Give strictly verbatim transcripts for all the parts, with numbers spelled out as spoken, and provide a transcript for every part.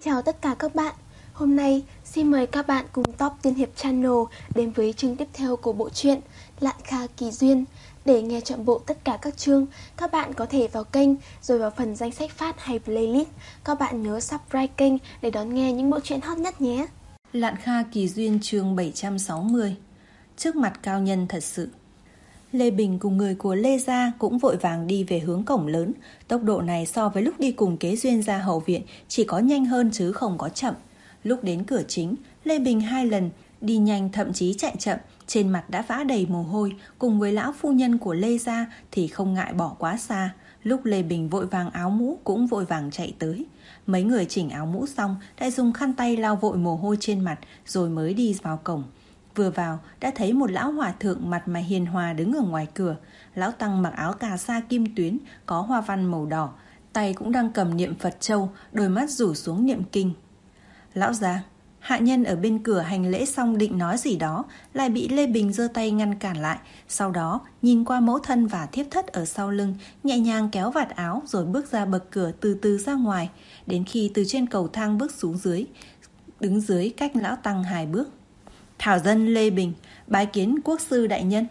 Chào tất cả các bạn. Hôm nay xin mời các bạn cùng Top Tiên Hiệp Channel đến với chương tiếp theo của bộ truyện Lạn Kha Kỳ Duyên. Để nghe trọn bộ tất cả các chương, các bạn có thể vào kênh rồi vào phần danh sách phát hay playlist. Các bạn nhớ subscribe kênh để đón nghe những bộ truyện hot nhất nhé. Lạn Kha Kỳ Duyên chương bảy trăm sáu mươi. Trước mặt cao nhân thật sự. Lê Bình cùng người của Lê gia cũng vội vàng đi về hướng cổng lớn. Tốc độ này so với lúc đi cùng Kế Duyên ra hậu viện chỉ có nhanh hơn chứ không có chậm. Lúc đến cửa chính, Lê Bình hai lần đi nhanh, thậm chí chạy chậm, trên mặt đã vã đầy mồ hôi. Cùng với lão phu nhân của Lê gia thì không ngại bỏ quá xa. Lúc Lê Bình vội vàng áo mũ cũng vội vàng chạy tới. Mấy người chỉnh áo mũ xong đã dùng khăn tay lau vội mồ hôi trên mặt rồi mới đi vào cổng. Vừa vào đã thấy một lão hòa thượng mặt mày hiền hòa đứng ở ngoài cửa. Lão tăng mặc áo cà sa kim tuyến có hoa văn màu đỏ, tay cũng đang cầm niệm Phật châu, đôi mắt rủ xuống niệm kinh. Lão gia, hạ nhân ở bên cửa hành lễ xong định nói gì đó, lại bị Lê Bình giơ tay ngăn cản lại. Sau đó nhìn qua mẫu thân và thiếp thất ở sau lưng, nhẹ nhàng kéo vạt áo rồi bước ra bậc cửa, từ từ ra ngoài. Đến khi từ trên cầu thang bước xuống dưới, đứng dưới cách lão tăng hai bước. Thảo dân Lê Bình bái kiến quốc sư đại nhân.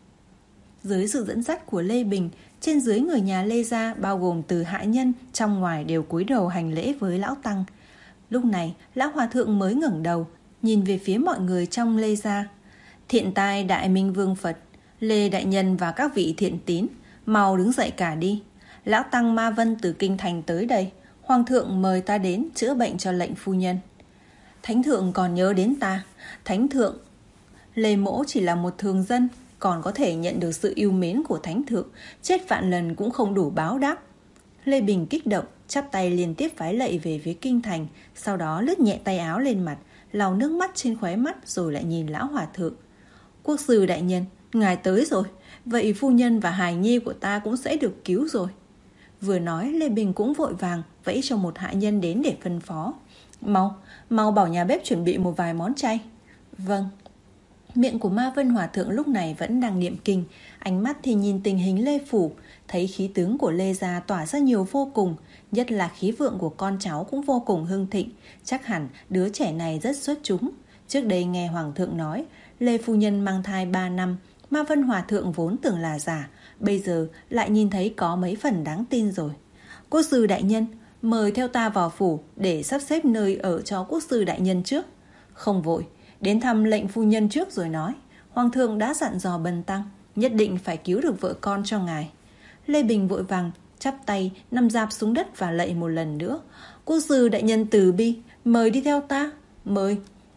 Dưới sự dẫn dắt của Lê Bình, trên dưới người nhà Lê gia bao gồm từ hạ nhân trong ngoài đều cúi đầu hành lễ với lão tăng. Lúc này lão hòa thượng mới ngẩng đầu nhìn về phía mọi người trong Lê gia. Thiện tai đại minh vương Phật, Lê đại nhân và các vị thiện tín, mau đứng dậy cả đi. Lão tăng Ma Vân từ kinh thành tới đây, hoàng thượng mời ta đến chữa bệnh cho lệnh phu nhân. Thánh thượng còn nhớ đến ta. Thánh thượng, Lê mỗ chỉ là một thường dân, còn có thể nhận được sự yêu mến của thánh thượng, chết vạn lần cũng không đủ báo đáp. Lê Bình kích động, chắp tay liên tiếp vái lạy về phía kinh thành, sau đó lướt nhẹ tay áo lên mặt, lau nước mắt trên khóe mắt rồi lại nhìn lão hòa thượng. Quốc sư đại nhân, ngài tới rồi, vậy phu nhân và hài nhi của ta cũng sẽ được cứu rồi. Vừa nói Lê Bình cũng vội vàng vẫy cho một hạ nhân đến để phân phó. Mau, mau bảo nhà bếp chuẩn bị một vài món chay. Vâng. Miệng của Ma Vân hòa thượng lúc này vẫn đang niệm kinh, ánh mắt thì nhìn tình hình Lê phủ, thấy khí tướng của Lê gia tỏa ra nhiều vô cùng, nhất là khí vượng của con cháu cũng vô cùng hưng thịnh, chắc hẳn đứa trẻ này rất xuất chúng. Trước đây nghe hoàng thượng nói Lê phu nhân mang thai ba năm, Ma Vân hòa thượng vốn tưởng là giả, bây giờ lại nhìn thấy có mấy phần đáng tin rồi. Quốc sư đại nhân, mời theo ta vào phủ để sắp xếp nơi ở cho quốc sư đại nhân trước. Không vội, đến thăm lệnh phu nhân trước rồi nói. Hoàng thượng đã dặn dò bần tăng nhất định phải cứu được vợ con cho ngài. Lê Bình vội vàng chắp tay nằm dạp xuống đất và lạy một lần nữa. Quốc sư đại nhân từ bi, mời đi theo ta, mời.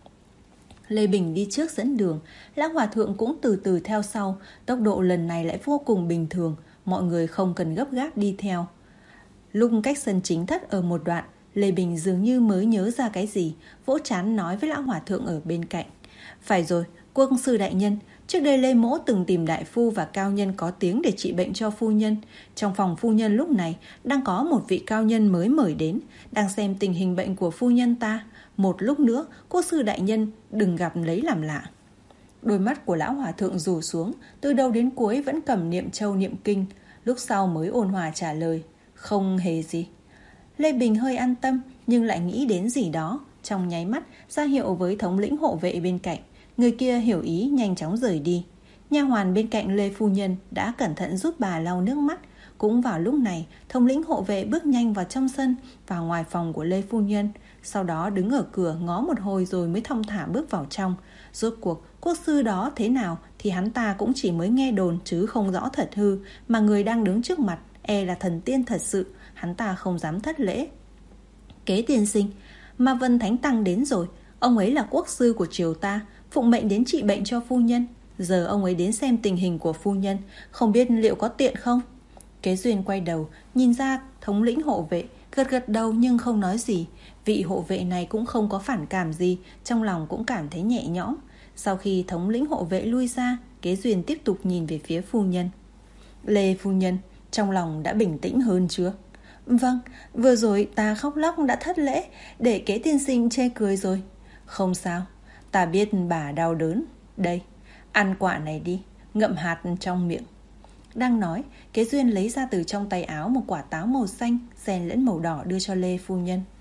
Lê Bình đi trước dẫn đường, lão hòa thượng cũng từ từ theo sau. Tốc độ lần này lại vô cùng bình thường, mọi người không cần gấp gáp đi theo. Lúc cách sân chính thất ở một đoạn, Lê Bình dường như mới nhớ ra cái gì, vỗ trán nói với lão hòa thượng ở bên cạnh. Phải rồi, quốc sư đại nhân, trước đây Lê mỗ từng tìm đại phu và cao nhân có tiếng để trị bệnh cho phu nhân. Trong phòng phu nhân lúc này đang có một vị cao nhân mới mời đến, đang xem tình hình bệnh của phu nhân ta. Một lúc nữa, quốc sư đại nhân đừng gặp lấy làm lạ. Đôi mắt của lão hòa thượng rủ xuống, từ đầu đến cuối vẫn cầm niệm châu niệm kinh, lúc sau mới ôn hòa trả lời. Không hề gì. Lê Bình hơi an tâm nhưng lại nghĩ đến gì đó, trong nháy mắt ra hiệu với thống lĩnh hộ vệ bên cạnh. Người kia hiểu ý nhanh chóng rời đi. Nha hoàn bên cạnh Lê phu nhân đã cẩn thận giúp bà lau nước mắt. Cũng vào lúc này, thống lĩnh hộ vệ bước nhanh vào trong sân, vào ngoài phòng của Lê phu nhân, sau đó đứng ở cửa ngó một hồi rồi mới thong thả bước vào trong. Rốt cuộc quốc sư đó thế nào thì hắn ta cũng chỉ mới nghe đồn chứ không rõ thật hư, mà người đang đứng trước mặt e là thần tiên thật sự, hắn ta không dám thất lễ. Kế tiên sinh, Ma Vân Thánh Tăng đến rồi, ông ấy là quốc sư của triều ta, phụng mệnh đến trị bệnh cho phu nhân. Giờ ông ấy đến xem tình hình của phu nhân, không biết liệu có tiện không? Kế Duyên quay đầu, nhìn ra thống lĩnh hộ vệ, gật gật đầu nhưng không nói gì. Vị hộ vệ này cũng không có phản cảm gì, trong lòng cũng cảm thấy nhẹ nhõm. Sau khi thống lĩnh hộ vệ lui ra, Kế Duyên tiếp tục nhìn về phía phu nhân. Lê phu nhân, trong lòng đã bình tĩnh hơn chưa? Vâng, vừa rồi ta khóc lóc đã thất lễ, để Kế tiên sinh chê cười rồi. Không sao, ta biết bà đau đớn. Đây, ăn quả này đi, ngậm hạt trong miệng. Đang nói, Kế Duyên lấy ra từ trong tay áo một quả táo màu xanh xen lẫn màu đỏ đưa cho Lê phu nhân.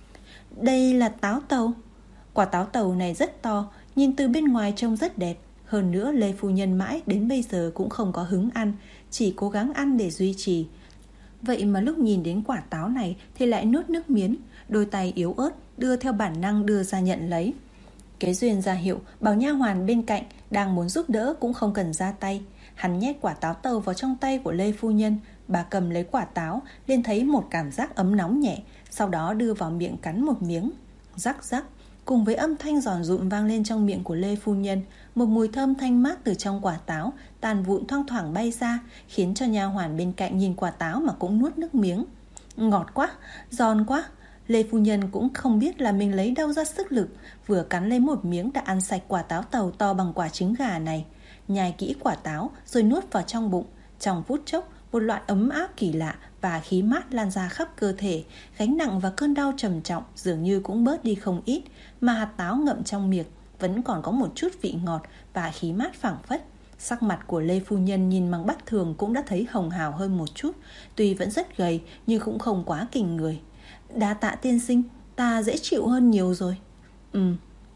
Đây là táo tàu. Quả táo tàu này rất to, nhìn từ bên ngoài trông rất đẹp. Hơn nữa Lê phu nhân mãi đến bây giờ cũng không có hứng ăn, chỉ cố gắng ăn để duy trì. Vậy mà lúc nhìn đến quả táo này thì lại nuốt nước miếng, đôi tay yếu ớt đưa theo bản năng đưa ra nhận lấy. Kế Duyên ra hiệu bảo nha hoàn bên cạnh đang muốn giúp đỡ cũng không cần ra tay. Hắn nhét quả táo tàu vào trong tay của Lê phu nhân. Bà cầm lấy quả táo liền thấy một cảm giác ấm nóng nhẹ, sau đó đưa vào miệng cắn một miếng. Rắc rắc, cùng với âm thanh giòn rụm vang lên trong miệng của Lê phu nhân, một mùi thơm thanh mát từ trong quả táo tàn vụn thoang thoảng bay ra, khiến cho nha hoàn bên cạnh nhìn quả táo mà cũng nuốt nước miếng. Ngọt quá, giòn quá. Lê phu nhân cũng không biết là mình lấy đâu ra sức lực, vừa cắn lấy một miếng đã ăn sạch quả táo tàu to bằng quả trứng gà này. Nhai kỹ quả táo rồi nuốt vào trong bụng. Trong phút chốc, một loại ấm áp kỳ lạ và khí mát lan ra khắp cơ thể. Gánh nặng và cơn đau trầm trọng dường như cũng bớt đi không ít, mà hạt táo ngậm trong miệng vẫn còn có một chút vị ngọt và khí mát phảng phất. Sắc mặt của Lê phu nhân nhìn bằng mắt thường cũng đã thấy hồng hào hơn một chút. Tuy vẫn rất gầy nhưng cũng không quá kình người. Đa tạ tiên sinh, ta dễ chịu hơn nhiều rồi. Ừ.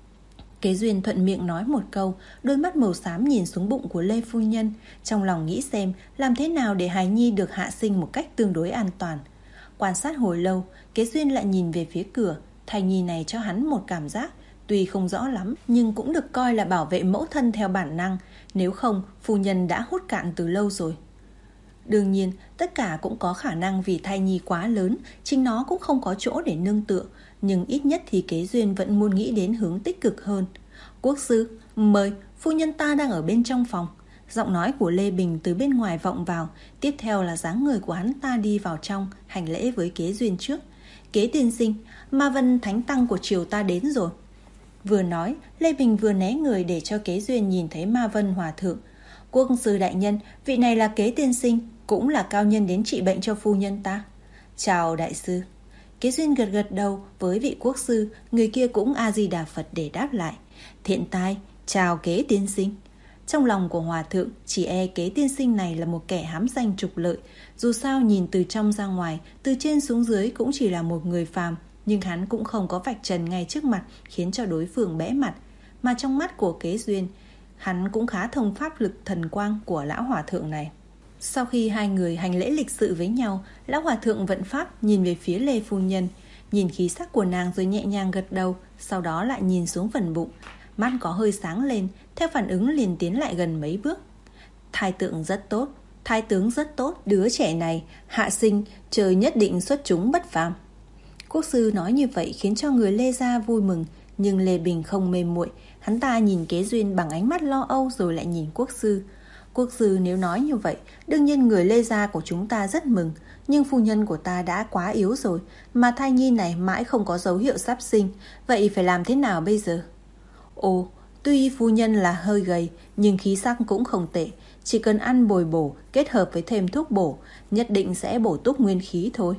Kế Duyên thuận miệng nói một câu, đôi mắt màu xám nhìn xuống bụng của Lê phu nhân, trong lòng nghĩ xem làm thế nào để hài nhi được hạ sinh một cách tương đối an toàn. Quan sát hồi lâu, Kế Duyên lại nhìn về phía cửa. Thai nhi này cho hắn một cảm giác, tuy không rõ lắm nhưng cũng được coi là bảo vệ mẫu thân theo bản năng, nếu không phu nhân đã hút cạn từ lâu rồi. Đương nhiên, tất cả cũng có khả năng vì thai nhi quá lớn, chính nó cũng không có chỗ để nương tựa, nhưng ít nhất thì Kế Duyên vẫn muốn nghĩ đến hướng tích cực hơn. Quốc sư, mời, phu nhân ta đang ở bên trong phòng. Giọng nói của Lê Bình từ bên ngoài vọng vào, tiếp theo là dáng người của hắn ta đi vào trong, hành lễ với Kế Duyên trước. Kế tiên sinh, Ma Vân Thánh Tăng của triều ta đến rồi. Vừa nói, Lê Bình vừa né người để cho Kế Duyên nhìn thấy Ma Vân Hòa Thượng. Quốc sư đại nhân, vị này là Kế tiên sinh, cũng là cao nhân đến trị bệnh cho phu nhân ta. Chào đại sư. Kế Duyên gật gật đầu với vị quốc sư, người kia cũng A-di-đà Phật để đáp lại. Thiện tai, chào Kế tiên sinh. Trong lòng của hòa thượng, chỉ e Kế tiên sinh này là một kẻ hám danh trục lợi. Dù sao nhìn từ trong ra ngoài, từ trên xuống dưới cũng chỉ là một người phàm, nhưng hắn cũng không có vạch trần ngay trước mặt, khiến cho đối phương bẽ mặt. Mà trong mắt của Kế Duyên, hắn cũng khá thông pháp lực thần quang của lão hòa thượng này. Sau khi hai người hành lễ lịch sự với nhau, lão hòa thượng vận pháp nhìn về phía Lê phu nhân, nhìn khí sắc của nàng rồi nhẹ nhàng gật đầu, sau đó lại nhìn xuống phần bụng. Mắt có hơi sáng lên, theo phản ứng liền tiến lại gần mấy bước. Thai tượng rất tốt, thái tướng rất tốt, đứa trẻ này hạ sinh trời nhất định xuất chúng bất phàm. Quốc sư nói như vậy khiến cho người Lê gia vui mừng, nhưng Lê Bình không mềm muội, hắn ta nhìn Kế Duyên bằng ánh mắt lo âu rồi lại nhìn quốc sư. Quốc sư nếu nói như vậy, đương nhiên người Lê gia của chúng ta rất mừng, nhưng phu nhân của ta đã quá yếu rồi, mà thai nhi này mãi không có dấu hiệu sắp sinh, vậy phải làm thế nào bây giờ? Ồ, tuy phu nhân là hơi gầy, nhưng khí sắc cũng không tệ, chỉ cần ăn bồi bổ kết hợp với thêm thuốc bổ, nhất định sẽ bổ túc nguyên khí thôi.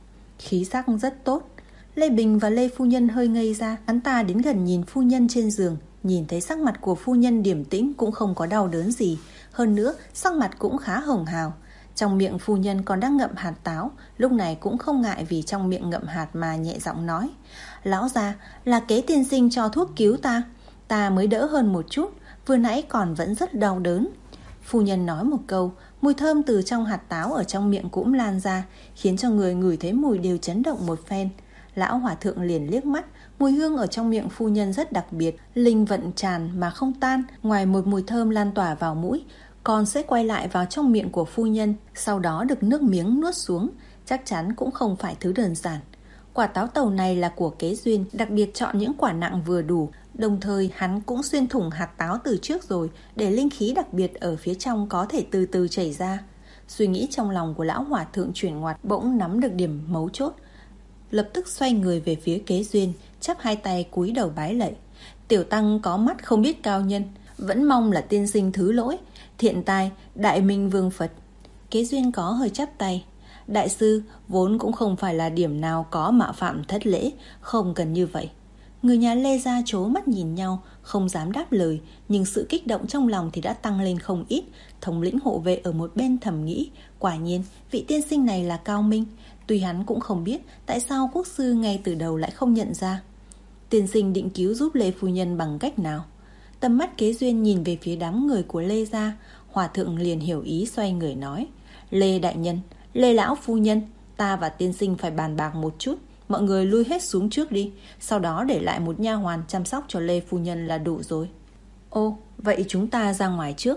Khí sắc rất tốt. Lê Bình và Lê phu nhân hơi ngây ra, hắn ta đến gần nhìn phu nhân trên giường, nhìn thấy sắc mặt của phu nhân điềm tĩnh cũng không có đau đớn gì, hơn nữa sắc mặt cũng khá hồng hào. Trong miệng phu nhân còn đang ngậm hạt táo, lúc này cũng không ngại vì trong miệng ngậm hạt mà nhẹ giọng nói: Lão gia, là Kế tiên sinh cho thuốc cứu ta, ta mới đỡ hơn một chút, vừa nãy còn vẫn rất đau đớn. Phu nhân nói một câu, mùi thơm từ trong hạt táo ở trong miệng cũng lan ra, khiến cho người ngửi thấy mùi đều chấn động một phen. Lão hòa thượng liền liếc mắt, mùi hương ở trong miệng phu nhân rất đặc biệt, linh vận tràn mà không tan, ngoài một mùi thơm lan tỏa vào mũi, còn sẽ quay lại vào trong miệng của phu nhân, sau đó được nước miếng nuốt xuống, chắc chắn cũng không phải thứ đơn giản. Quả táo tàu này là của Kế Duyên, đặc biệt chọn những quả nặng vừa đủ, đồng thời hắn cũng xuyên thủng hạt táo từ trước rồi, để linh khí đặc biệt ở phía trong có thể từ từ chảy ra. Suy nghĩ trong lòng của lão hòa thượng chuyển ngoặt, bỗng nắm được điểm mấu chốt, lập tức xoay người về phía Kế Duyên, chắp hai tay cúi đầu bái lạy. Tiểu tăng có mắt không biết cao nhân, vẫn mong là tiên sinh thứ lỗi. Thiện tai, đại minh vương Phật. Kế Duyên có hơi chắp tay. Đại sư, vốn cũng không phải là điểm nào có mạo phạm thất lễ, không cần như vậy. Người nhà Lê gia trố mắt nhìn nhau, không dám đáp lời, nhưng sự kích động trong lòng thì đã tăng lên không ít. Thống lĩnh hộ vệ ở một bên thầm nghĩ, quả nhiên vị tiên sinh này là cao minh, Tuy hắn cũng không biết tại sao quốc sư ngay từ đầu lại không nhận ra. Tiên sinh định cứu giúp Lê phu nhân bằng cách nào? Tầm mắt Kế Duyên nhìn về phía đám người của Lê gia. Hòa thượng liền hiểu ý, xoay người nói: Lê đại nhân, Lê lão phu nhân, ta và tiên sinh phải bàn bạc một chút. Mọi người lui hết xuống trước đi, sau đó để lại một nha hoàn chăm sóc cho Lê phu nhân là đủ rồi. Ô, vậy chúng ta ra ngoài trước.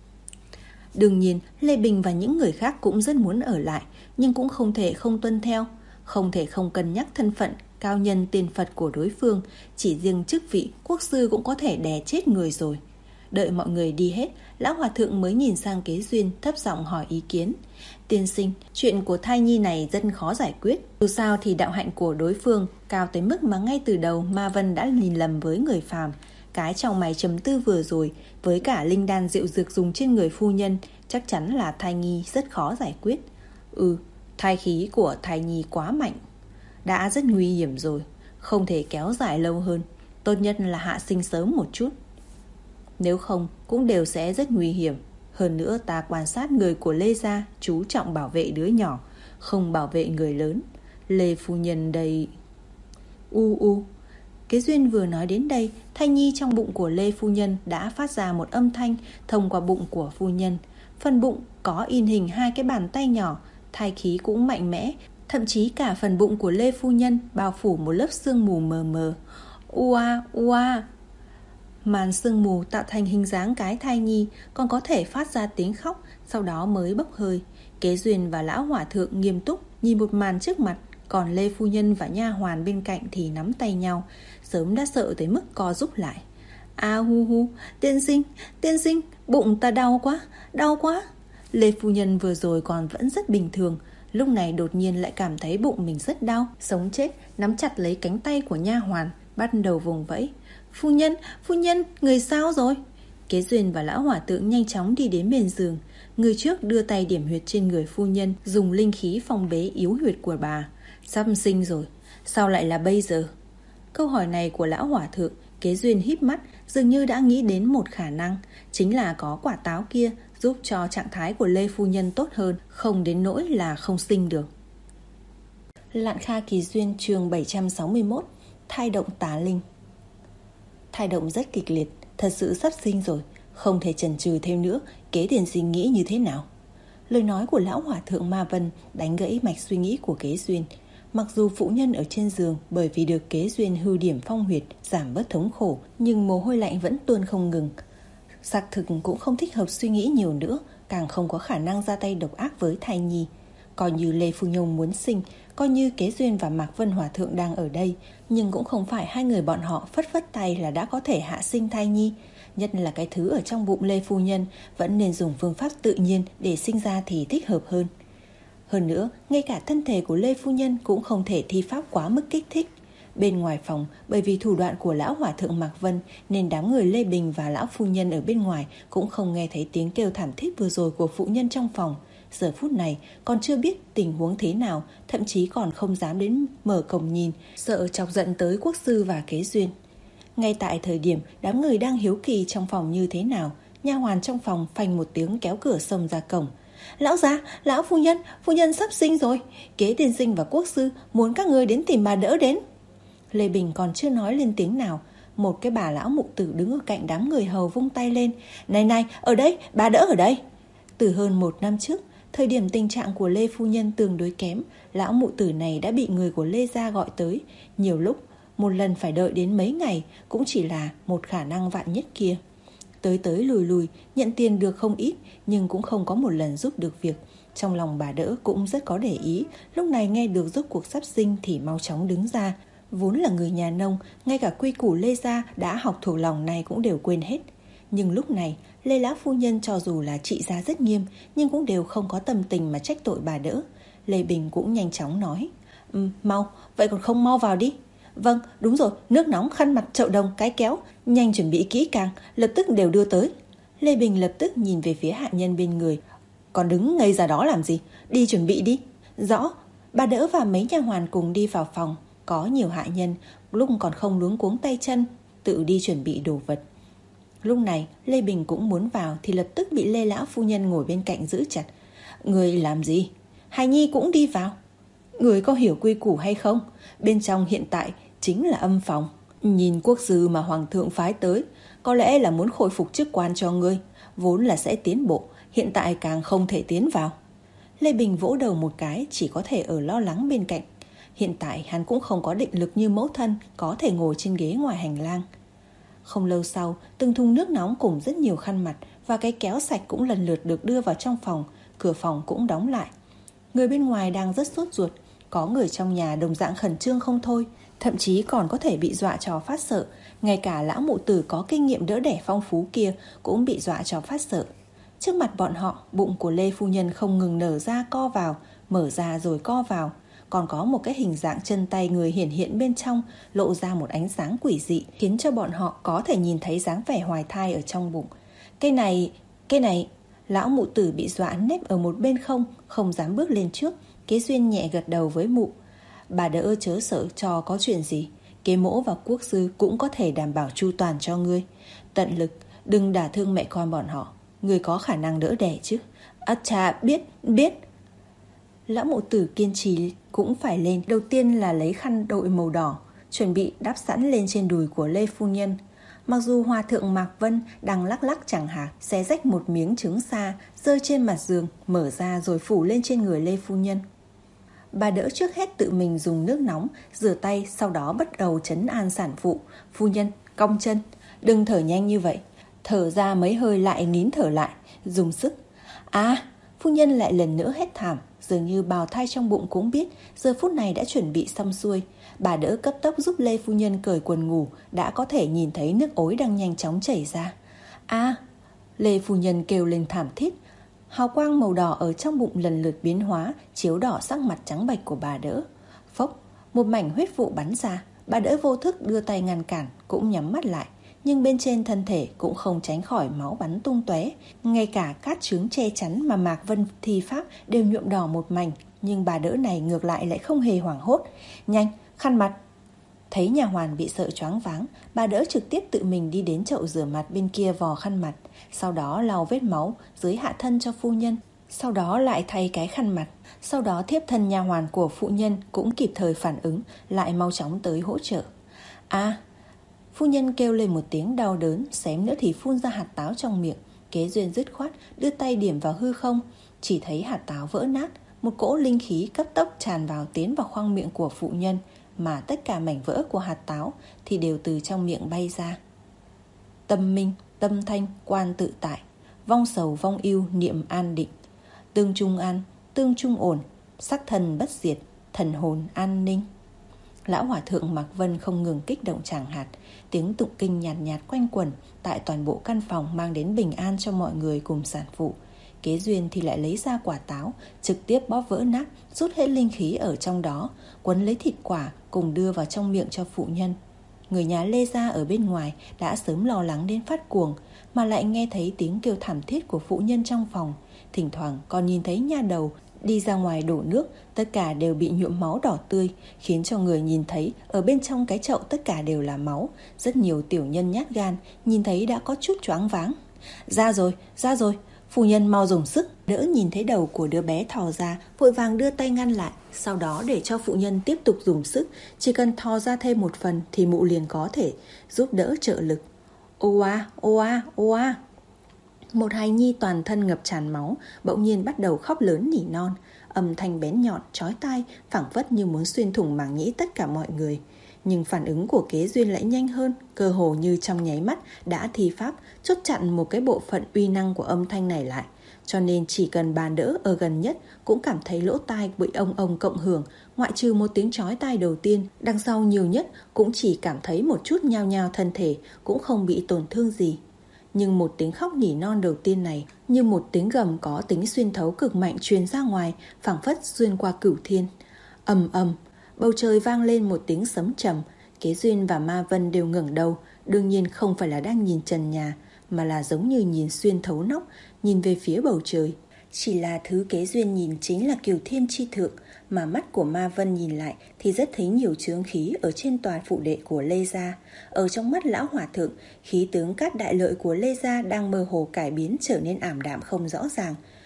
Đương nhiên Lê Bình và những người khác cũng rất muốn ở lại, nhưng cũng không thể không tuân theo, không thể không cân nhắc thân phận cao nhân tiền Phật của đối phương. Chỉ riêng chức vị quốc sư cũng có thể đè chết người rồi. Đợi mọi người đi hết, lão hòa thượng mới nhìn sang Kế Duyên, thấp giọng hỏi ý kiến. Tiên sinh, chuyện của thai nhi này rất khó giải quyết. Dù sao thì đạo hạnh của đối phương cao tới mức mà ngay từ đầu Ma Vân đã nhìn lầm với người phàm. Cái trong mày chấm tư vừa rồi, với cả linh đan diệu dược dùng trên người phu nhân, chắc chắn là thai nhi rất khó giải quyết. Ừ, thai khí của thai nhi quá mạnh, đã rất nguy hiểm rồi, không thể kéo dài lâu hơn. Tốt nhất là hạ sinh sớm một chút, nếu không cũng đều sẽ rất nguy hiểm. Hơn nữa ta quan sát người của Lê gia chú trọng bảo vệ đứa nhỏ, không bảo vệ người lớn. Lê phu nhân đây... U u Kế Duyên vừa nói đến đây, thai nhi trong bụng của Lê phu nhân đã phát ra một âm thanh thông qua bụng của phu nhân. Phần bụng có in hình hai cái bàn tay nhỏ, thai khí cũng mạnh mẽ. Thậm chí cả phần bụng của Lê phu nhân bao phủ một lớp sương mù mờ mờ. Ua ua Màn sương mù tạo thành hình dáng cái thai nhi, còn có thể phát ra tiếng khóc, sau đó mới bốc hơi. Kế Duyên và lão hòa thượng nghiêm túc nhìn một màn trước mặt, còn Lê phu nhân và nha hoàn bên cạnh thì nắm tay nhau, sớm đã sợ tới mức co rúm lại. A hu hu, tiên sinh, tiên sinh, bụng ta đau quá, đau quá. Lê phu nhân vừa rồi còn vẫn rất bình thường, lúc này đột nhiên lại cảm thấy bụng mình rất đau, sống chết nắm chặt lấy cánh tay của nha hoàn, bắt đầu vùng vẫy. Phu nhân, phu nhân, người sao rồi? Kế Duyên và lão hòa thượng nhanh chóng đi đến bên giường. Người trước đưa tay điểm huyệt trên người phu nhân, dùng linh khí phong bế yếu huyệt của bà. Sắp sinh rồi, sao lại là bây giờ? Câu hỏi này của lão hòa thượng, Kế Duyên híp mắt, dường như đã nghĩ đến một khả năng, chính là có quả táo kia giúp cho trạng thái của Lê phu nhân tốt hơn, không đến nỗi là không sinh được. Lạn Kha Kỳ Duyên chương bảy trăm sáu mươi mốt. Thai động tà linh. Thai động rất kịch liệt, thật sự sắp sinh rồi, không thể chần chừ thêm nữa. Kế tiền sinh nghĩ như thế nào? Lời nói của lão hòa thượng Ma Vân đánh gãy mạch suy nghĩ của Kế Duyên. Mặc dù phụ nhân ở trên giường bởi vì được Kế Duyên hư điểm phong huyệt giảm bớt thống khổ, nhưng mồ hôi lạnh vẫn tuôn không ngừng. Xác thực cũng không thích hợp suy nghĩ nhiều nữa, càng không có khả năng ra tay độc ác với thai nhi. Coi như Lê Phu Nhung muốn sinh, coi như Kế Duyên và Mạc Vân Hòa Thượng đang ở đây, nhưng cũng không phải hai người bọn họ phất phất tay là đã có thể hạ sinh thai nhi. Nhất là cái thứ ở trong bụng Lê Phu Nhân vẫn nên dùng phương pháp tự nhiên để sinh ra thì thích hợp hơn. Hơn nữa, ngay cả thân thể của Lê Phu Nhân cũng không thể thi pháp quá mức kích thích. Bên ngoài phòng, bởi vì thủ đoạn của lão hòa thượng Mạc Vân nên đám người Lê Bình và lão phu nhân ở bên ngoài cũng không nghe thấy tiếng kêu thảm thiết vừa rồi của phụ nhân trong phòng. Giờ phút này còn chưa biết tình huống thế nào, thậm chí còn không dám đến mở cổng nhìn, sợ chọc giận tới quốc sư và Kế Duyên. Ngay tại thời điểm đám người đang hiếu kỳ trong phòng như thế nào, nha hoàn trong phòng phanh một tiếng kéo cửa xông ra cổng. Lão gia, lão phu nhân, phu nhân sắp sinh rồi, Kế tiên sinh và quốc sư muốn các người đến tìm bà đỡ đến. Lê Bình còn chưa nói lên tiếng nào, một cái bà lão mụ tử đứng ở cạnh đám người hầu vung tay lên. Này này, ở đây, bà đỡ ở đây. Từ hơn một năm trước, thời điểm tình trạng của Lê phu nhân tương đối kém, lão mụ tử này đã bị người của Lê gia gọi tới. Nhiều lúc, một lần phải đợi đến mấy ngày, cũng chỉ là một khả năng vạn nhất kia. Tới tới lùi lùi, nhận tiền được không ít, nhưng cũng không có một lần giúp được việc. Trong lòng bà đỡ cũng rất có để ý, lúc này nghe được rốt cuộc sắp sinh thì mau chóng đứng ra. Vốn là người nhà nông, ngay cả quy củ Lê gia đã học thuộc lòng này cũng đều quên hết. Nhưng lúc này, Lê lão phu nhân cho dù là trị gia rất nghiêm, nhưng cũng đều không có tâm tình mà trách tội bà đỡ. Lê Bình cũng nhanh chóng nói, um, mau, vậy còn không mau vào đi. Vâng, đúng rồi, nước nóng, khăn mặt, chậu đồng, cái kéo, nhanh chuẩn bị kỹ càng, lập tức đều đưa tới. Lê Bình lập tức nhìn về phía hạ nhân bên người. Còn đứng ngây ra đó làm gì, đi chuẩn bị đi. Rõ. Bà đỡ và mấy nha hoàn cùng đi vào phòng. Có nhiều hạ nhân, lúc còn không luống cuống tay chân, tự đi chuẩn bị đồ vật. Lúc này Lê Bình cũng muốn vào thì lập tức bị Lê lão phu nhân ngồi bên cạnh giữ chặt. Người làm gì? Hài nhi cũng đi vào. Người có hiểu quy củ hay không? Bên trong hiện tại chính là âm phòng. Nhìn quốc sư mà hoàng thượng phái tới, có lẽ là muốn khôi phục chức quan cho ngươi, vốn là sẽ tiến bộ, hiện tại càng không thể tiến vào. Lê Bình vỗ đầu một cái, chỉ có thể ở lo lắng bên cạnh. Hiện tại hắn cũng không có định lực như mẫu thân, có thể ngồi trên ghế ngoài hành lang. Không lâu sau, từng thùng nước nóng cùng rất nhiều khăn mặt và cái kéo sạch cũng lần lượt được đưa vào trong phòng, cửa phòng cũng đóng lại. Người bên ngoài đang rất sốt ruột, có người trong nhà đồng dạng khẩn trương không thôi, thậm chí còn có thể bị dọa cho phát sợ. Ngay cả lão mụ tử có kinh nghiệm đỡ đẻ phong phú kia cũng bị dọa cho phát sợ. Trước mặt bọn họ, bụng của Lê phu nhân không ngừng nở ra co vào, mở ra rồi co vào. Còn có một cái hình dạng chân tay người hiển hiện bên trong, lộ ra một ánh sáng quỷ dị, khiến cho bọn họ có thể nhìn thấy dáng vẻ hoài thai ở trong bụng. Cái này, cái này, lão mụ tử bị dọa nép ở một bên không, không dám bước lên trước. Kế Duyên nhẹ gật đầu với mụ. Bà đỡ chớ sợ cho có chuyện gì, kế mỗ và quốc sư cũng có thể đảm bảo chu toàn cho ngươi. Tận lực, đừng đả thương mẹ con bọn họ. Ngươi có khả năng đỡ đẻ chứ? À chà, biết, biết. Lão mụ tử kiên trì cũng phải lên. Đầu tiên là lấy khăn đội màu đỏ, chuẩn bị đắp sẵn lên trên đùi của Lê phu nhân. Mặc dù hòa thượng Mạc Vân đang lắc lắc chẳng hạc, xé rách một miếng trứng sa, rơi trên mặt giường, mở ra rồi phủ lên trên người Lê phu nhân. Bà đỡ trước hết tự mình dùng nước nóng rửa tay, sau đó bắt đầu trấn an sản phụ. Phu nhân, cong chân, đừng thở nhanh như vậy. Thở ra mấy hơi lại nín thở lại, dùng sức. À, phu nhân lại lần nữa hét thảm. Dường như bào thai trong bụng cũng biết giờ phút này đã chuẩn bị xong xuôi. Bà đỡ cấp tốc giúp Lê phu nhân cởi quần ngủ, đã có thể nhìn thấy nước ối đang nhanh chóng chảy ra. À, Lê phu nhân kêu lên thảm thiết. Hào quang màu đỏ ở trong bụng lần lượt biến hóa, chiếu đỏ sắc mặt trắng bệch của bà đỡ. Phốc, một mảnh huyết vụ bắn ra. Bà đỡ vô thức đưa tay ngăn cản, cũng nhắm mắt lại. Nhưng bên trên thân thể cũng không tránh khỏi máu bắn tung tóe. Ngay cả cát trướng che chắn mà Mạc Vân thi pháp đều nhuộm đỏ một mảnh. Nhưng bà đỡ này ngược lại lại không hề hoảng hốt. Nhanh, khăn mặt. Thấy nhà hoàn bị sợ choáng váng, bà đỡ trực tiếp tự mình đi đến chậu rửa mặt bên kia vò khăn mặt, sau đó lau vết máu dưới hạ thân cho phu nhân, sau đó lại thay cái khăn mặt. Sau đó thiếp thân nha hoàn của phụ nhân cũng kịp thời phản ứng, lại mau chóng tới hỗ trợ. À, phu nhân kêu lên một tiếng đau đớn, xém nữa thì phun ra hạt táo trong miệng. Kế Duyên dứt khoát đưa tay điểm vào hư không, chỉ thấy hạt táo vỡ nát, một cỗ linh khí cấp tốc tràn vào tiến vào khoang miệng của phụ nhân, mà tất cả mảnh vỡ của hạt táo thì đều từ trong miệng bay ra. Tâm minh, tâm thanh, quan tự tại, vong sầu vong ưu niệm an định, tương trung an, tương trung ổn, sắc thần bất diệt, thần hồn an ninh. Lão hòa thượng Mạc Vân không ngừng kích động tràng hạt, tiếng tụng kinh nhạt nhạt quanh quẩn tại toàn bộ căn phòng, mang đến bình an cho mọi người cùng sản phụ. Kế Duyên thì lại lấy ra quả táo, trực tiếp bóp vỡ nát, rút hết linh khí ở trong đó, quấn lấy thịt quả cùng đưa vào trong miệng cho phụ nhân. Người nhà Lê gia ở bên ngoài đã sớm lo lắng đến phát cuồng, mà lại nghe thấy tiếng kêu thảm thiết của phụ nhân trong phòng. Thỉnh thoảng còn nhìn thấy nha đầu đi ra ngoài đổ nước, tất cả đều bị nhuộm máu đỏ tươi, khiến cho người nhìn thấy ở bên trong cái chậu tất cả đều là máu. Rất nhiều tiểu nhân nhát gan nhìn thấy đã có chút choáng váng. Ra rồi, ra rồi, phu nhân mau dùng sức. Đỡ nhìn thấy đầu của đứa bé thò ra, vội vàng đưa tay ngăn lại, sau đó để cho phụ nhân tiếp tục dùng sức. Chỉ cần thò ra thêm một phần thì mụ liền có thể giúp đỡ trợ lực. Ô a, ô a, ô a. Một hài nhi toàn thân ngập tràn máu bỗng nhiên bắt đầu khóc lớn nỉ non, âm thanh bén nhọn chói tai, phảng phất như muốn xuyên thủng màng nhĩ tất cả mọi người. Nhưng phản ứng của Kế Duyên lại nhanh hơn, cơ hồ như trong nháy mắt đã thi pháp chốt chặn một cái bộ phận uy năng của âm thanh này lại. Cho nên chỉ cần bà đỡ ở gần nhất cũng cảm thấy lỗ tai bị ông ông cộng hưởng, ngoại trừ một tiếng chói tai đầu tiên, đằng sau nhiều nhất cũng chỉ cảm thấy một chút nhao nhao thân thể, cũng không bị tổn thương gì. Nhưng một tiếng khóc nỉ non đầu tiên này như một tiếng gầm có tính xuyên thấu cực mạnh truyền ra ngoài, phảng phất xuyên qua cửu thiên. Ầm ầm, bầu trời vang lên một tiếng sấm trầm. Kế Duyên và Ma Vân đều ngẩng đầu, đương nhiên không phải là đang nhìn trần nhà, mà là giống như nhìn xuyên thấu nóc, nhìn về phía bầu trời. Chỉ là thứ Kế Duyên nhìn chính là cửu thiên chi thượng, mà mắt của Ma Vân nhìn lại thì rất thấy nhiều chướng khí ở trên tòa phụ đệ của Lê gia. Ở trong mắt lão hòa thượng, khí tướng cát đại lợi của Lê gia đang mơ hồ cải biến, trở nên ảm đạm không rõ ràng.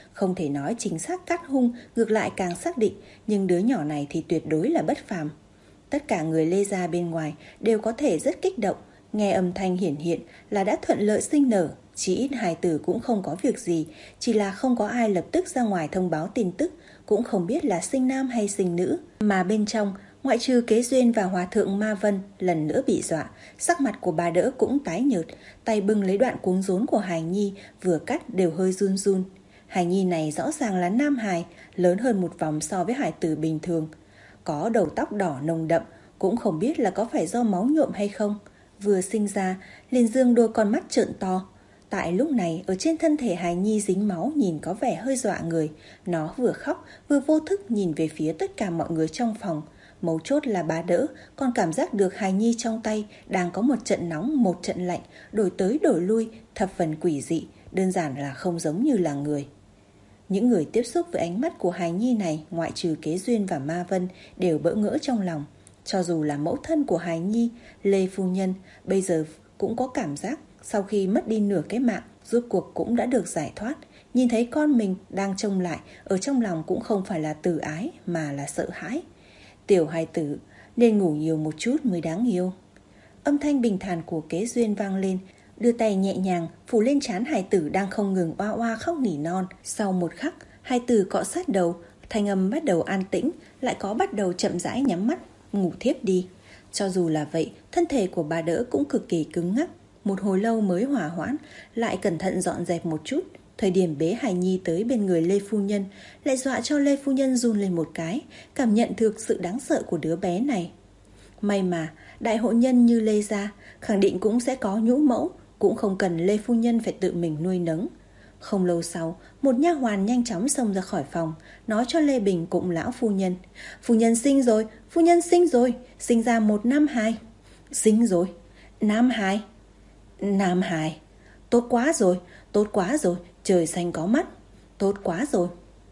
Không thể nói chính xác cắt hung, ngược lại càng xác định, nhưng đứa nhỏ này thì tuyệt đối là bất phàm. Tất cả người Lê gia bên ngoài đều có thể rất kích động, nghe âm thanh hiển hiện là đã thuận lợi sinh nở, chỉ ít hài tử cũng không có việc gì, chỉ là không có ai lập tức ra ngoài thông báo tin tức, cũng không biết là sinh nam hay sinh nữ. Mà bên trong, ngoại trừ Kế Duyên và Hòa thượng Ma Vân lần nữa bị dọa, sắc mặt của bà đỡ cũng tái nhợt, tay bưng lấy đoạn cuống rốn của hài nhi vừa cắt đều hơi run run. Hài nhi này rõ ràng là nam hài, lớn hơn một vòng so với hài tử bình thường. Có đầu tóc đỏ nồng đậm, cũng không biết là có phải do máu nhuộm hay không. Vừa sinh ra, liền dương đôi con mắt trợn to. Tại lúc này, ở trên thân thể hài nhi dính máu nhìn có vẻ hơi dọa người. Nó vừa khóc, vừa vô thức nhìn về phía tất cả mọi người trong phòng. Mấu chốt là bà đỡ, còn cảm giác được hài nhi trong tay đang có một trận nóng, một trận lạnh, đổi tới đổi lui, thập phần quỷ dị, đơn giản là không giống như là người. Những người tiếp xúc với ánh mắt của hài nhi này, ngoại trừ Kế Duyên và Ma Vân, đều bỡ ngỡ trong lòng. Cho dù là mẫu thân của hài nhi, Lê phu nhân, bây giờ cũng có cảm giác sau khi mất đi nửa cái mạng, rốt cuộc cũng đã được giải thoát. Nhìn thấy con mình đang trông lại, ở trong lòng cũng không phải là từ ái mà là sợ hãi. Tiểu hài tử nên ngủ nhiều một chút mới đáng yêu. Âm thanh bình thản của Kế Duyên vang lên, đưa tay nhẹ nhàng phủ lên trán hài tử đang không ngừng oa oa khóc nỉ non. Sau một khắc, hài tử cọ sát đầu, thanh âm bắt đầu an tĩnh, lại có bắt đầu chậm rãi nhắm mắt, ngủ thiếp đi. Cho dù là vậy, thân thể của bà đỡ cũng cực kỳ cứng ngắc. Một hồi lâu mới hòa hoãn, lại cẩn thận dọn dẹp một chút. Thời điểm bế hài nhi tới bên người Lê phu nhân, lại dọa cho Lê phu nhân run lên một cái, cảm nhận được sự đáng sợ của đứa bé này. May mà, đại hộ nhân như Lê gia, khẳng định cũng sẽ có nhũ mẫu, cũng không cần Lê phu nhân phải tự mình nuôi nấng. Không lâu sau, một nha hoàn nhanh chóng xông ra khỏi phòng, nói cho Lê Bình cùng lão phu nhân: "Phu nhân sinh rồi, phu nhân sinh rồi, sinh ra một nam hài." "Sinh rồi? Nam hài?" "Nam hài. Tốt quá rồi, tốt quá rồi, trời xanh có mắt, tốt quá rồi."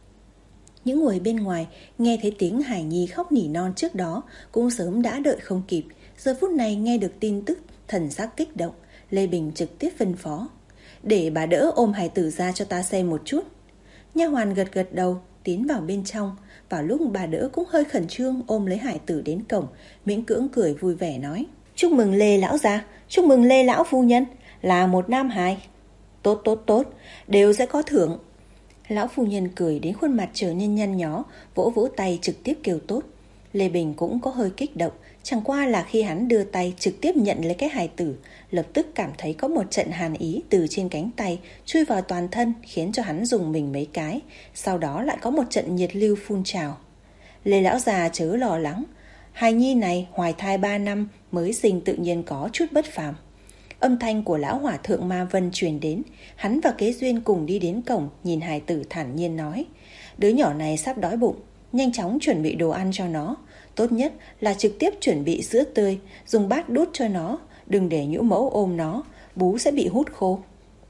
Những người bên ngoài nghe thấy tiếng hài nhi khóc nỉ non trước đó cũng sớm đã đợi không kịp. Giờ phút này nghe được tin tức, thần sắc kích động. Lê Bình trực tiếp phân phó: "Để bà đỡ ôm hài tử ra cho ta xem một chút." Nha hoàn gật gật đầu, tiến vào bên trong. Vào lúc bà đỡ cũng hơi khẩn trương ôm lấy hài tử đến cổng, miễn cưỡng cười vui vẻ nói: "Chúc mừng Lê lão gia, chúc mừng Lê lão phu nhân, là một nam hài. Tốt tốt tốt, đều sẽ có thưởng." Lão phu nhân cười đến khuôn mặt trở nên nhăn nhó, vỗ vỗ tay trực tiếp kêu tốt. Lê Bình cũng có hơi kích động, chẳng qua là khi hắn đưa tay trực tiếp nhận lấy cái hài tử, lập tức cảm thấy có một trận hàn ý từ trên cánh tay chui vào toàn thân, khiến cho hắn dùng mình mấy cái, sau đó lại có một trận nhiệt lưu phun trào. "Lê lão già chớ lo lắng, hài nhi này hoài thai ba năm mới sinh tự nhiên có chút bất phàm." Âm thanh của lão hòa thượng Ma Vân truyền đến, hắn và Kế Duyên cùng đi đến cổng, nhìn hài tử thản nhiên nói: "Đứa nhỏ này sắp đói bụng, nhanh chóng chuẩn bị đồ ăn cho nó. Tốt nhất là trực tiếp chuẩn bị sữa tươi, dùng bát đút cho nó, đừng để nhũ mẫu ôm nó, bú sẽ bị hút khô."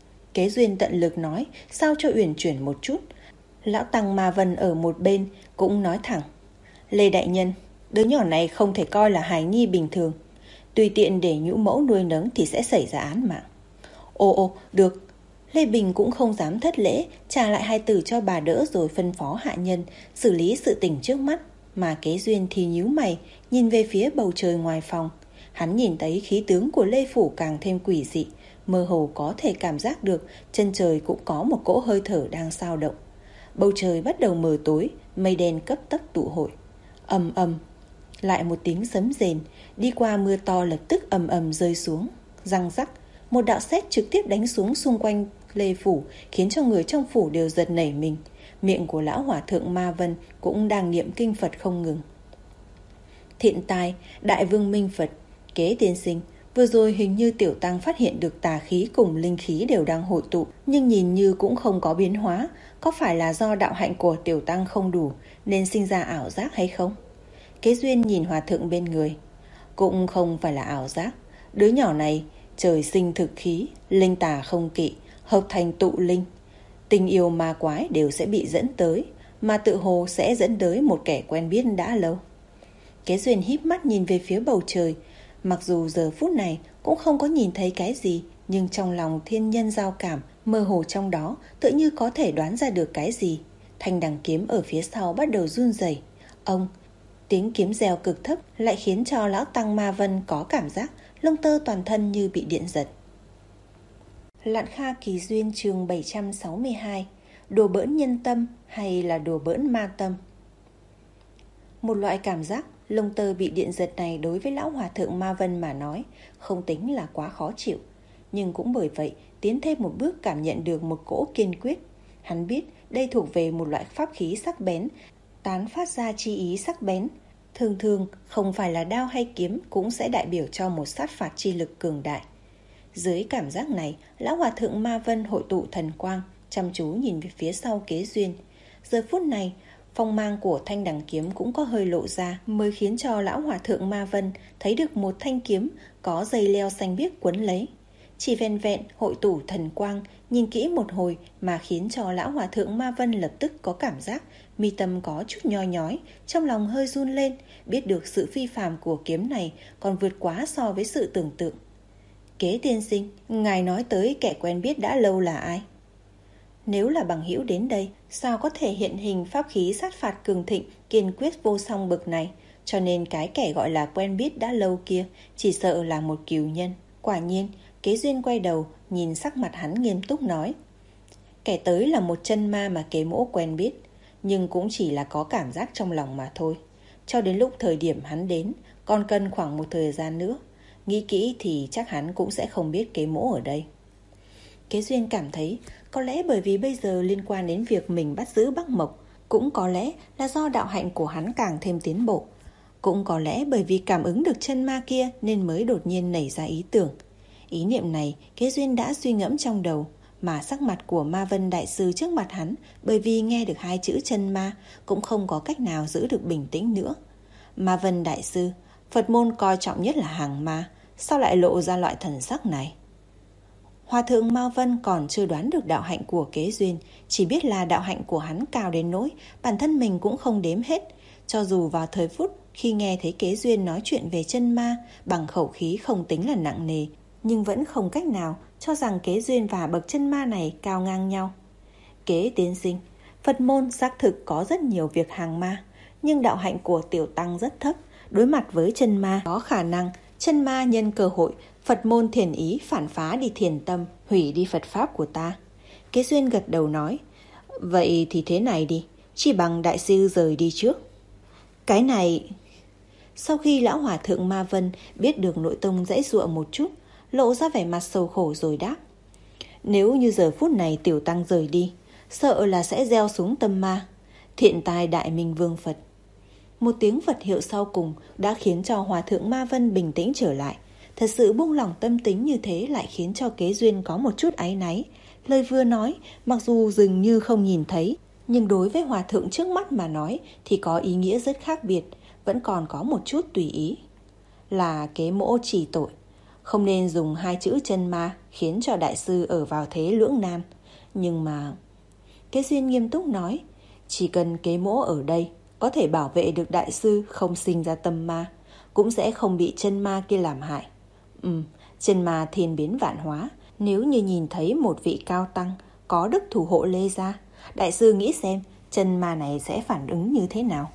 Kế Duyên tận lực nói, sao cho uyển chuyển một chút. Lão tăng Ma Vân ở một bên cũng nói thẳng: "Lê đại nhân, đứa nhỏ này không thể coi là hài nhi bình thường. Tùy tiện để nhũ mẫu nuôi nấng thì sẽ xảy ra án mạng." "Ồ ồ, được." Lê Bình cũng không dám thất lễ, trả lại hai tử cho bà đỡ rồi phân phó hạ nhân xử lý sự tình trước mắt. Mà Kế Duyên thì nhíu mày, nhìn về phía bầu trời ngoài phòng. Hắn nhìn thấy khí tướng của Lê Phủ càng thêm quỷ dị, mơ hồ có thể cảm giác được chân trời cũng có một cỗ hơi thở đang dao động. Bầu trời bắt đầu mờ tối, mây đen cấp tốc tụ hội. Ầm ầm, lại một tiếng sấm rền, đi qua mưa to lập tức ầm ầm rơi xuống. Răng rắc, một đạo sét trực tiếp đánh xuống xung quanh Lê Phủ, khiến cho người trong phủ đều giật nảy mình. Miệng của lão hòa thượng Ma Vân cũng đang niệm kinh Phật không ngừng. "Thiện tài, đại vương minh Phật, Kế tiên sinh, vừa rồi hình như tiểu tăng phát hiện được tà khí cùng linh khí đều đang hội tụ, nhưng nhìn như cũng không có biến hóa. Có phải là do đạo hạnh của tiểu tăng không đủ nên sinh ra ảo giác hay không?" Kế Duyên nhìn hòa thượng bên người: "Cũng không phải là ảo giác. Đứa nhỏ này trời sinh thực khí, linh tà không kỵ, hợp thành tụ linh. Tình yêu ma quái đều sẽ bị dẫn tới, mà tự hồ sẽ dẫn tới một kẻ quen biết đã lâu." Kế Duyên híp mắt nhìn về phía bầu trời. Mặc dù giờ phút này cũng không có nhìn thấy cái gì, nhưng trong lòng thiên nhân giao cảm, mơ hồ trong đó tự như có thể đoán ra được cái gì. Thanh đằng kiếm ở phía sau bắt đầu run rẩy. Ông, tiếng kiếm reo cực thấp lại khiến cho lão tăng Ma Vân có cảm giác lông tơ toàn thân như bị điện giật. Lạn Kha Kỳ Duyên chương bảy trăm sáu mươi hai. Đùa bỡn nhân tâm hay là đùa bỡn ma tâm? Một loại cảm giác lông tơ bị điện giật này đối với lão hòa thượng Ma Vân mà nói không tính là quá khó chịu, nhưng cũng bởi vậy tiến thêm một bước cảm nhận được một cỗ kiên quyết. Hắn biết đây thuộc về một loại pháp khí sắc bén, tán phát ra chi ý sắc bén. Thường thường không phải là đao hay kiếm cũng sẽ đại biểu cho một sát phạt chi lực cường đại. Dưới cảm giác này, lão hòa thượng Ma Vân hội tụ thần quang, chăm chú nhìn về phía sau Kế Duyên. Giờ phút này, phong mang của thanh đằng kiếm cũng có hơi lộ ra, mới khiến cho lão hòa thượng Ma Vân thấy được một thanh kiếm có dây leo xanh biếc quấn lấy. Chỉ vẹn vẹn hội tụ thần quang, nhìn kỹ một hồi mà khiến cho lão hòa thượng Ma Vân lập tức có cảm giác mi tâm có chút nhoi nhói, trong lòng hơi run lên, biết được sự phi phàm của kiếm này còn vượt quá so với sự tưởng tượng. Kế tiên sinh, ngài nói tới kẻ quen biết đã lâu là ai? Nếu là bằng hữu đến đây, sao có thể hiện hình pháp khí sát phạt cường thịnh, kiên quyết vô song bực này? Cho nên cái kẻ gọi là quen biết đã lâu kia chỉ sợ là một cừu nhân. Quả nhiên, Kế Duyên quay đầu, nhìn sắc mặt hắn nghiêm túc nói. Kẻ tới là một chân ma mà Kế mỗ quen biết, nhưng cũng chỉ là có cảm giác trong lòng mà thôi. Cho đến lúc thời điểm hắn đến, còn cần khoảng một thời gian nữa. Nghĩ kỹ thì chắc hắn cũng sẽ không biết Kế mỗ ở đây. Kế Duyên cảm thấy có lẽ bởi vì bây giờ liên quan đến việc mình bắt giữ Bắc Mộc, cũng có lẽ là do đạo hạnh của hắn càng thêm tiến bộ, cũng có lẽ bởi vì cảm ứng được chân ma kia nên mới đột nhiên nảy ra ý tưởng. Ý niệm này Kế Duyên đã suy ngẫm trong đầu, mà sắc mặt của Ma Vân Đại Sư trước mặt hắn bởi vì nghe được hai chữ chân ma cũng không có cách nào giữ được bình tĩnh nữa. Ma Vân Đại Sư, Phật môn coi trọng nhất là hàng ma, sao lại lộ ra loại thần sắc này? Hòa thượng Ma Vân còn chưa đoán được đạo hạnh của Kế Duyên, chỉ biết là đạo hạnh của hắn cao đến nỗi bản thân mình cũng không đếm hết. Cho dù vào thời phút khi nghe thấy Kế Duyên nói chuyện về chân ma bằng khẩu khí không tính là nặng nề, nhưng vẫn không cách nào cho rằng Kế Duyên và bậc chân ma này cao ngang nhau. Kế tiên sinh, Phật môn xác thực có rất nhiều việc hàng ma, nhưng đạo hạnh của tiểu tăng rất thấp. Đối mặt với chân ma, có khả năng chân ma nhân cơ hội Phật môn thiền ý phản phá đi thiền tâm, hủy đi Phật pháp của ta. Kế Duyên gật đầu nói, vậy thì thế này đi, chỉ bằng đại sư rời đi trước. Cái này... Sau khi lão hòa thượng Ma Vân biết được nội tông dãy dụa một chút, lộ ra vẻ mặt sầu khổ rồi đáp, nếu như giờ phút này tiểu tăng rời đi, sợ là sẽ gieo xuống tâm ma. Thiện tài đại minh vương Phật. Một tiếng Phật hiệu sau cùng đã khiến cho hòa thượng Ma Vân bình tĩnh trở lại. Thật sự buông lỏng tâm tính như thế lại khiến cho Kế Duyên có một chút áy náy. Lời vừa nói, mặc dù dường như không nhìn thấy, nhưng đối với hòa thượng trước mắt mà nói thì có ý nghĩa rất khác biệt, vẫn còn có một chút tùy ý. Là Kế mỗ chỉ tội, không nên dùng hai chữ chân ma khiến cho đại sư ở vào thế lưỡng nan. Nhưng mà... Kế Duyên nghiêm túc nói, chỉ cần Kế mỗ ở đây có thể bảo vệ được đại sư không sinh ra tâm ma, cũng sẽ không bị chân ma kia làm hại. Ừ, chân ma thiên biến vạn hóa, nếu như nhìn thấy một vị cao tăng có đức thủ hộ Lê gia, đại sư nghĩ xem chân ma này sẽ phản ứng như thế nào.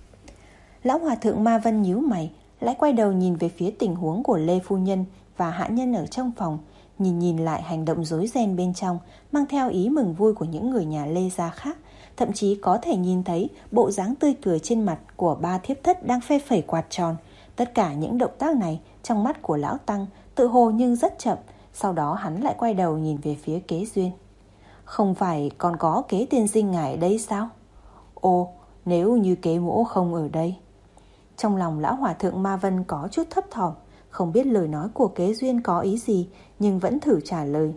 Lão hòa thượng Ma Vân nhíu mày, lại quay đầu nhìn về phía tình huống của Lê phu nhân và hạ nhân ở trong phòng, nhìn nhìn lại hành động rối ren bên trong, mang theo ý mừng vui của những người nhà Lê gia khác. Thậm chí có thể nhìn thấy bộ dáng tươi cười trên mặt của ba thiếp thất đang phe phẩy quạt tròn. Tất cả những động tác này trong mắt của lão tăng tự hồ nhưng rất chậm. Sau đó hắn lại quay đầu nhìn về phía Kế Duyên. Không phải còn có Kế tiên sinh ngài ở đây sao? Ồ, nếu như Kế mỗ không ở đây. Trong lòng lão hòa thượng Ma Vân có chút thấp thỏm, không biết lời nói của Kế Duyên có ý gì, nhưng vẫn thử trả lời.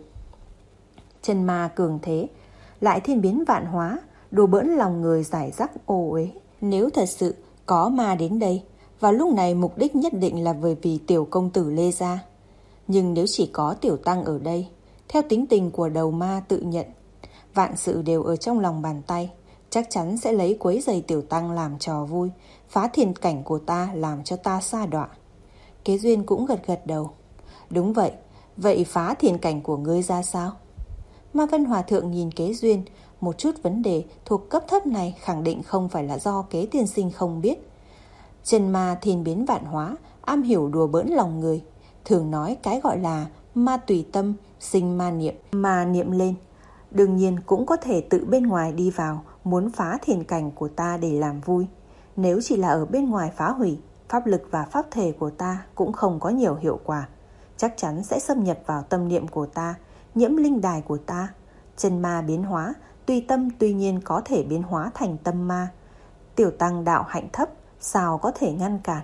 Chân ma cường thế, lại thiên biến vạn hóa, đùa bỡn lòng người giải rác ô uế. Nếu thật sự có ma đến đây, vào lúc này mục đích nhất định là bởi vì tiểu công tử Lê gia. Nhưng nếu chỉ có tiểu tăng ở đây, theo tính tình của đầu ma tự nhận, vạn sự đều ở trong lòng bàn tay, chắc chắn sẽ lấy quấy giày tiểu tăng làm trò vui, phá thiền cảnh của ta làm cho ta sa đọa. Kế Duyên cũng gật gật đầu. Đúng vậy, vậy phá thiền cảnh của ngươi ra sao? Ma Vân Hòa Thượng nhìn Kế Duyên, một chút vấn đề thuộc cấp thấp này khẳng định không phải là do Kế tiên sinh không biết. Chân ma thiên biến vạn hóa, am hiểu đùa bỡn lòng người. Thường nói cái gọi là ma tùy tâm, sinh ma niệm, ma niệm lên. Đương nhiên cũng có thể tự bên ngoài đi vào, muốn phá thiền cảnh của ta để làm vui. Nếu chỉ là ở bên ngoài phá hủy, pháp lực và pháp thể của ta cũng không có nhiều hiệu quả. Chắc chắn sẽ xâm nhập vào tâm niệm của ta, nhiễm linh đài của ta. Chân ma biến hóa, tùy tâm tuy nhiên có thể biến hóa thành tâm ma. Tiểu tăng đạo hạnh thấp, sao có thể ngăn cản?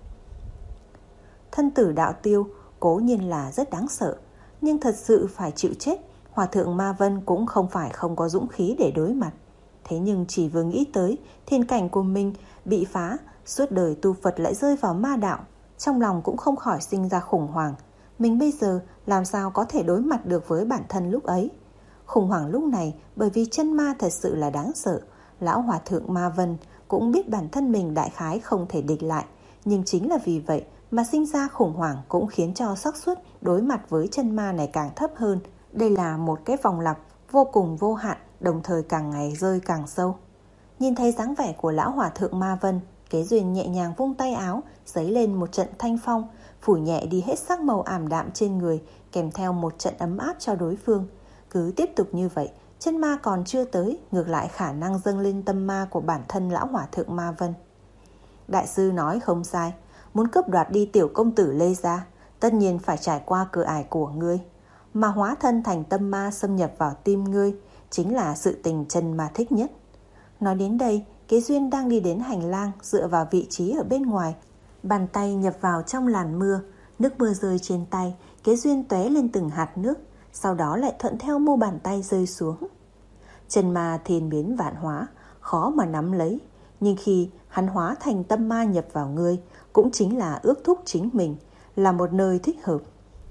Thân tử đạo tiêu cố nhiên là rất đáng sợ, nhưng thật sự phải chịu chết, Hòa thượng Ma Vân cũng không phải không có dũng khí để đối mặt. Thế nhưng chỉ vừa nghĩ tới thiên cảnh của mình bị phá, suốt đời tu Phật lại rơi vào ma đạo, trong lòng cũng không khỏi sinh ra khủng hoảng. Mình bây giờ làm sao có thể đối mặt được với bản thân lúc ấy? Khủng hoảng lúc này bởi vì chân ma thật sự là đáng sợ. Lão Hòa thượng Ma Vân cũng biết bản thân mình đại khái không thể địch lại, nhưng chính là vì vậy mà sinh ra khủng hoảng cũng khiến cho xác suất đối mặt với chân ma này càng thấp hơn. Đây là một cái vòng lặp vô cùng vô hạn, đồng thời càng ngày rơi càng sâu. Nhìn thấy dáng vẻ của lão Hòa thượng Ma Vân, Kế Duyên nhẹ nhàng vung tay áo, giấy lên một trận thanh phong, phủ nhẹ đi hết sắc màu ảm đạm trên người, kèm theo một trận ấm áp cho đối phương. Cứ tiếp tục như vậy, chân ma còn chưa tới, ngược lại khả năng dâng lên tâm ma của bản thân lão Hòa thượng Ma Vân. Đại sư nói không sai, muốn cướp đoạt đi tiểu công tử Lê gia, tất nhiên phải trải qua cửa ải của ngươi. Mà hóa thân thành tâm ma xâm nhập vào tim ngươi chính là sự tình chân ma thích nhất. Nói đến đây, Kế Duyên đang đi đến hành lang, dựa vào vị trí ở bên ngoài, bàn tay nhập vào trong làn mưa. Nước mưa rơi trên tay, Kế Duyên tóe lên từng hạt nước, sau đó lại thuận theo mu bàn tay rơi xuống. Chân ma thiên biến vạn hóa, khó mà nắm lấy, nhưng khi hắn hóa thành tâm ma nhập vào ngươi, cũng chính là ước thúc chính mình, là một nơi thích hợp.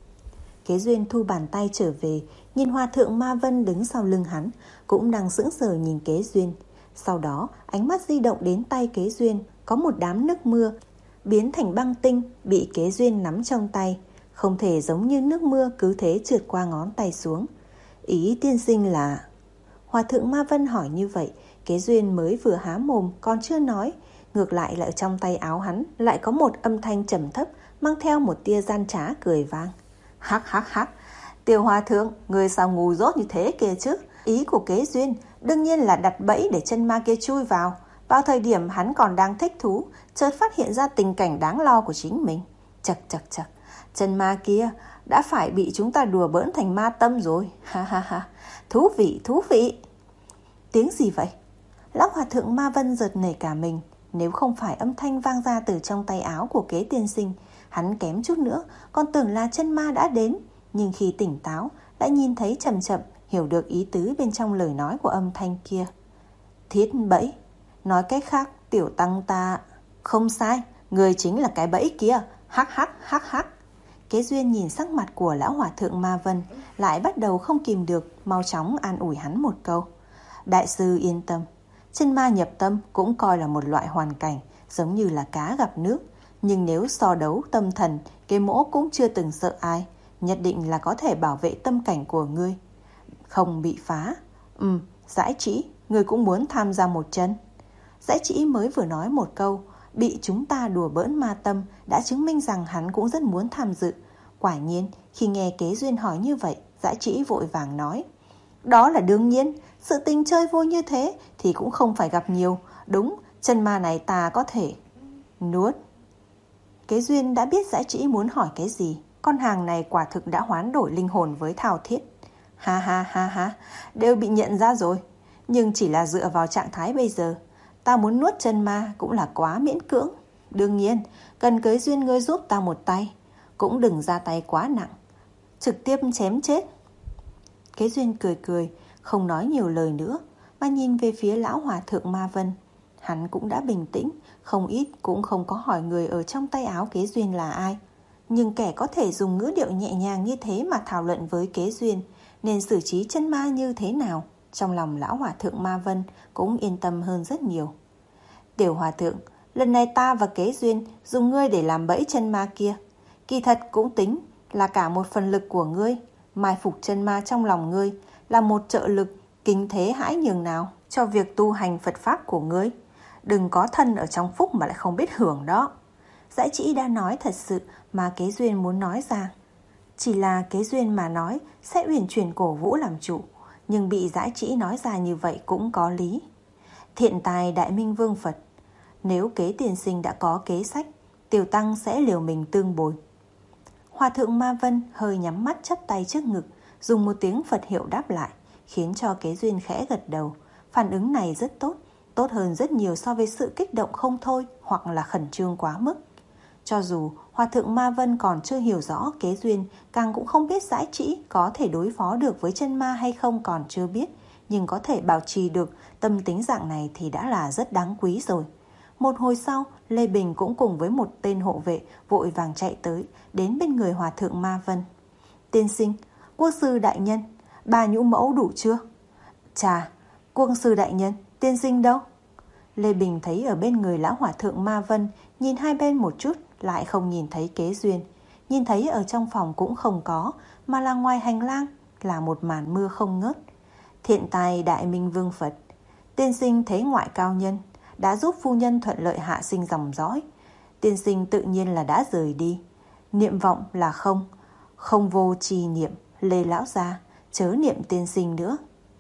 Kế Duyên thu bàn tay trở về, nhìn Hòa thượng Ma Vân đứng sau lưng hắn, cũng đang sững sờ nhìn Kế Duyên. Sau đó ánh mắt di động đến tay Kế Duyên, có một đám nước mưa biến thành băng tinh bị Kế Duyên nắm trong tay, không thể giống như nước mưa cứ thế trượt qua ngón tay xuống. Ý tiên sinh là... Hòa thượng Ma Vân hỏi như vậy, Kế Duyên mới vừa há mồm còn chưa nói, ngược lại là ở trong tay áo hắn lại có một âm thanh trầm thấp mang theo một tia gian trá cười vang. Hắc hắc hắc, Tiểu Hòa thượng, người sao ngu dốt như thế kia chứ? Ý của Kế Duyên đương nhiên là đặt bẫy để chân ma kia chui vào. Vào thời điểm hắn còn đang thích thú, chợt phát hiện ra tình cảnh đáng lo của chính mình. Chật chật chật, chân ma kia đã phải bị chúng ta đùa bỡn thành ma tâm rồi. Ha ha ha, thú vị thú vị. Tiếng gì vậy? Lão Hòa thượng Ma Vân giật nảy cả mình. Nếu không phải âm thanh vang ra từ trong tay áo của Kế tiên sinh, hắn kém chút nữa còn tưởng là chân ma đã đến. Nhưng khi tỉnh táo đã nhìn thấy chậm chậm, hiểu được ý tứ bên trong lời nói của âm thanh kia. Thiết bẫy. Nói cách khác, tiểu tăng ta... Không sai, người chính là cái bẫy kia. Hắc hắc hắc hắc. Kế Duyên nhìn sắc mặt của lão Hòa thượng Ma Vân, lại bắt đầu không kìm được, mau chóng an ủi hắn một câu. Đại sư yên tâm, chân ma nhập tâm cũng coi là một loại hoàn cảnh, giống như là cá gặp nước. Nhưng nếu so đấu tâm thần, cái mỗ cũng chưa từng sợ ai, nhất định là có thể bảo vệ tâm cảnh của ngươi, không bị phá. Ừ, Dãi Trĩ, ngươi cũng muốn tham gia một chân. Dãi Trĩ mới vừa nói một câu, bị chúng ta đùa bỡn ma tâm, đã chứng minh rằng hắn cũng rất muốn tham dự. Quả nhiên, khi nghe Kế Duyên hỏi như vậy, Dãi Trĩ vội vàng nói. Đó là đương nhiên, sự tình chơi vui như thế thì cũng không phải gặp nhiều. Đúng, chân ma này ta có thể nuốt. Kế Duyên đã biết Dãi Trĩ muốn hỏi cái gì. Con hàng này quả thực đã hoán đổi linh hồn với Thao Thiết. Ha ha ha ha, đều bị nhận ra rồi. Nhưng chỉ là dựa vào trạng thái bây giờ, ta muốn nuốt chân ma cũng là quá miễn cưỡng. Đương nhiên, cần Kế Duyên ngươi giúp ta một tay, cũng đừng ra tay quá nặng, trực tiếp chém chết. Kế Duyên cười cười, không nói nhiều lời nữa, mà nhìn về phía lão Hòa thượng Ma Vân. Hắn cũng đã bình tĩnh, không ít cũng không có hỏi người ở trong tay áo Kế Duyên là ai. Nhưng kẻ có thể dùng ngữ điệu nhẹ nhàng như thế mà thảo luận với Kế Duyên, nên xử trí chân ma như thế nào, trong lòng lão Hòa thượng Ma Vân cũng yên tâm hơn rất nhiều. Tiểu Hòa thượng, lần này ta và Kế Duyên dùng ngươi để làm bẫy chân ma kia, Kỳ thật cũng tính là cả một phần lực của ngươi, mai phục chân ma trong lòng ngươi, là một trợ lực kinh thế hãi nhường nào cho việc tu hành Phật Pháp của ngươi. Đừng có thân ở trong phúc mà lại không biết hưởng đó. Dãi Trĩ đã nói thật sự mà Kế Duyên muốn nói ra. Chỉ là Kế Duyên mà nói sẽ uyển chuyển cổ vũ làm chủ, nhưng bị Dãi Trĩ nói ra như vậy cũng có lý. Thiện tài Đại Minh Vương Phật, nếu Kế tiên sinh đã có kế sách, tiểu tăng sẽ liều mình tương bồi. Hòa thượng Ma Vân hơi nhắm mắt chắp tay trước ngực, dùng một tiếng Phật hiệu đáp lại, khiến cho Kế Duyên khẽ gật đầu. Phản ứng này rất tốt, tốt hơn rất nhiều so với sự kích động không thôi hoặc là khẩn trương quá mức. Cho dù Hòa thượng Ma Vân còn chưa hiểu rõ Kế Duyên, càng cũng không biết Dãi Trĩ có thể đối phó được với chân ma hay không còn chưa biết, nhưng có thể bảo trì được tâm tính dạng này thì đã là rất đáng quý rồi. Một hồi sau, Lê Bình cũng cùng với một tên hộ vệ vội vàng chạy tới, đến bên người Hòa thượng Ma Vân. Tiên sinh, quốc sư đại nhân, bà nhũ mẫu đủ chưa? Chà, quốc sư đại nhân, tiên sinh đâu? Lê Bình thấy ở bên người lão Hòa thượng Ma Vân, nhìn hai bên một chút, lại không nhìn thấy Kế Duyên. Nhìn thấy ở trong phòng cũng không có, mà là ngoài hành lang, là một màn mưa không ngớt. Thiện tài Đại Minh Vương Phật, tiên sinh thế ngoại cao nhân, đã giúp phu nhân thuận lợi hạ sinh dòng dõi. Tiên sinh tự nhiên là đã rời đi. Niệm vọng là không, không vô trì niệm, Lê lão gia, chớ niệm tiên sinh nữa.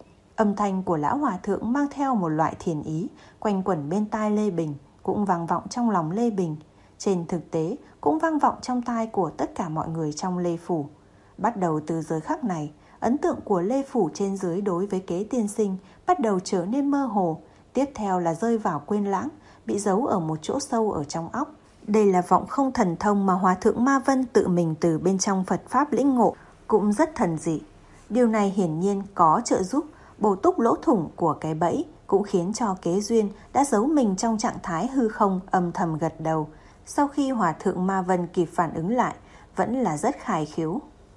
Âm thanh của lão hòa thượng mang theo một loại thiền ý, quanh quẩn bên tai Lê Bình, cũng vang vọng trong lòng Lê Bình. Trên thực tế cũng vang vọng trong tai của tất cả mọi người trong Lê Phủ. Bắt đầu từ giờ khắc này, ấn tượng của Lê Phủ trên dưới đối với Kế tiên sinh bắt đầu trở nên mơ hồ. Tiếp theo là rơi vào quên lãng, bị giấu ở một chỗ sâu ở trong óc. Đây là vọng không thần thông mà Hòa thượng Ma Vân tự mình từ bên trong Phật Pháp lĩnh ngộ, cũng rất thần dị. Điều này hiển nhiên có trợ giúp bổ túc lỗ thủng của cái bẫy, cũng khiến cho Kế Duyên đã giấu mình trong trạng thái hư không âm thầm gật đầu. Sau khi Hòa thượng Ma Vân kịp phản ứng lại, vẫn là rất khải khiếu.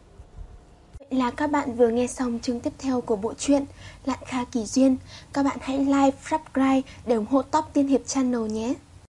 Vậy là các bạn vừa nghe xong chương tiếp theo của bộ truyện Lạn Kha Kỳ Duyên. Các bạn hãy like, subscribe để ủng hộ Top Tiên Hiệp Channel nhé.